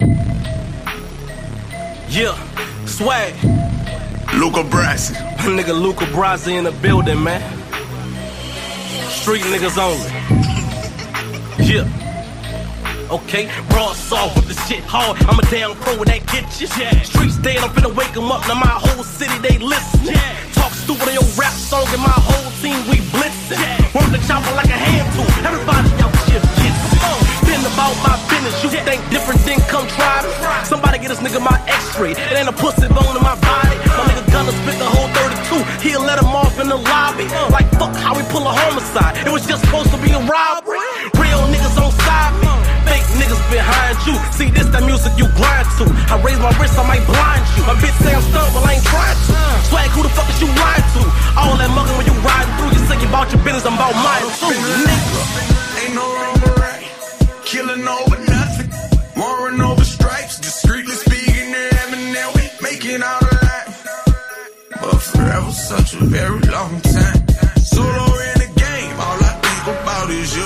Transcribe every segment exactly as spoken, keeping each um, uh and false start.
Yeah, swag. Luca Brasi. Nigga Luca Brasi in the building, man. Street niggas only. Yeah. Okay, raw soft with the shit hard. I'm a damn pro with that kitchen. Yeah. Streets dead, I'm finna wake them up. Now my whole city, they listen. Yeah. Talk stupid on your rap song and my whole team, we blitzing. Yeah. Work the chopper like a hand tool. Everybody out here gets it. Been about my business. You yeah. think different, then come try me. Somebody get this nigga my x-ray. It ain't a pussy bone in my body. My nigga gonna spit the whole thirty-two. He'll let him off in the lobby. Like fuck how we pull a homicide. It was just supposed to be a robbery. Real niggas on side me. Fake niggas behind you. See this that music you grind to. I raise my wrist, I might blind you. My bitch say I'm stuck, but I ain't trying to. Swag, who the fuck is you lying to? All that mugging when you riding through. You say you about your business, I'm about mine too, nigga. Ain't no wrong or right. Killing over nothing. Warring over stripes. Discreetly speaking to heaven. Now we making out alive. But forever such a very long time. Solo in the game. All I think about is you.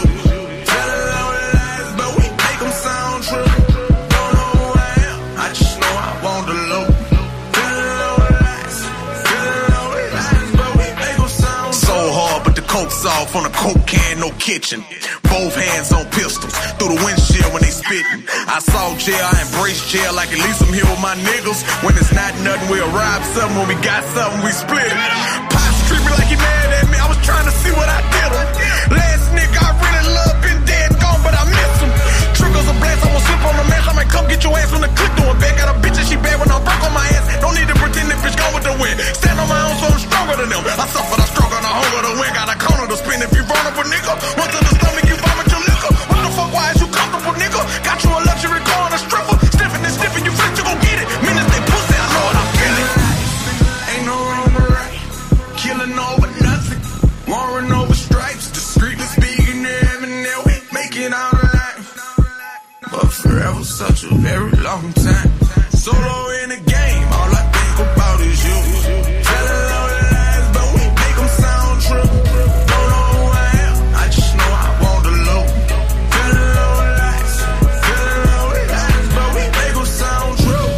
Coke's off on a coke can, no kitchen. Both hands on pistols, through the windshield when they spittin'. I saw jail, I embrace jail like at least I'm here with my niggas. When it's not nothing, we'll rob something. When we got something, we split it. Pops treat me like he mad at me, I was trying to see what I did him. Last nigga I really love, been dead, gone, but I miss him. Triggers a blast, I won't slip on the mess. I might come get your ass when the clip doing bad. Got a bitch and she bad when I broke on my ass. Don't need to pretend that bitch gone with the wind. Stand on my own, so I'm stronger than them. I suffer the struggle, the hunger, the wind. Got a corner to spin if you run up a nigga. Run to the stomach, you vomit your liquor. What the fuck, why is you comfortable, nigga? Got you a luxury car and a stripper. Stiffin' and stiffin', you flip, you gon' get it. Minutes they pussy, I know what I'm feeling. Ain't no wrong or right. Killing over nothing. Warring over stripes. Discreetly speaking to heaven. Now we making out alive. But forever such a very long time. Solo in the game, all I think about is you. Telling all the lies, but we make them sound true. Don't know who I am, I just know I want the loot. Telling all the lies, telling all the lies, but we make them sound true.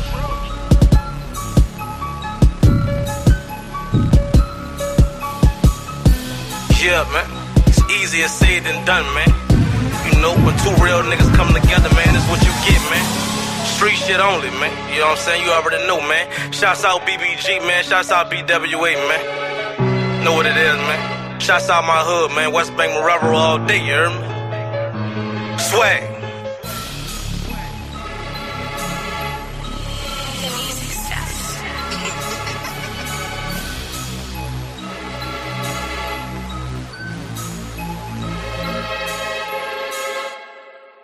Yeah, man, it's easier said than done, man. You know, when two real niggas come together, man, that's what you get, man. Street shit only, man. You know what I'm saying? You already know, man. Shouts out B B G, man. Shouts out B W A, man. Know what it is, man. Shouts out my hood, man. West Bank Marrero all day, you hear me? Swag.